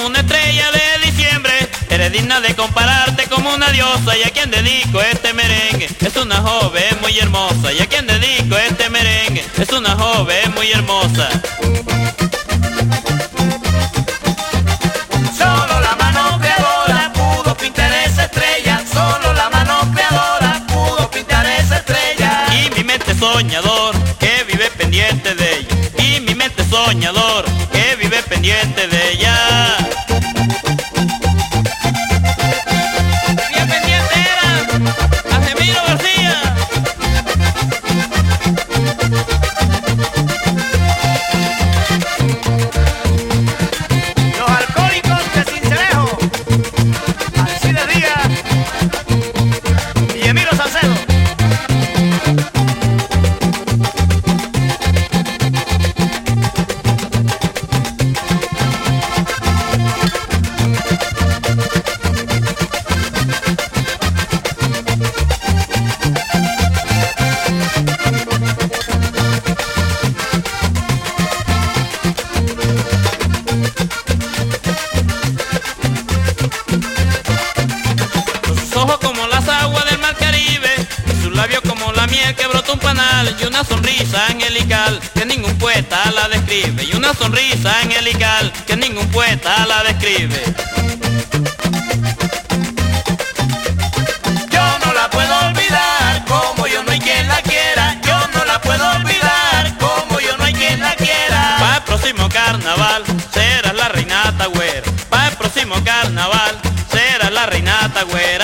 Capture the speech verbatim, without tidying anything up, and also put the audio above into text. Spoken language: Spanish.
una estrella de diciembre, eres digna de compararte como una diosa. Y a quien dedico este merengue es una joven muy hermosa. Y a quien dedico este merengue es una joven muy hermosa. Solo la mano creadora pudo pintar esa estrella. Solo la mano creadora pudo pintar esa estrella. Y mi mente soñador que vive pendiente de ella. Y mi mente soñador que vive pendiente de ella. Bien pendiente era Casimiro García. Los alcohólicos de Sincelejo, Alcides Díaz y Emilio Salcedo. Sus ojos como las aguas del mar Caribe, y sus labios como la miel que brota un panal, y una sonrisa angelical que ningún poeta la describe, y una sonrisa angelical que ningún poeta la describe. Yo no la puedo olvidar, como yo no hay quien la quiera. Yo no la puedo olvidar, como yo no hay quien la quiera. Para el próximo carnaval serás la reinata güera. Para el próximo carnaval serás la reinata güera.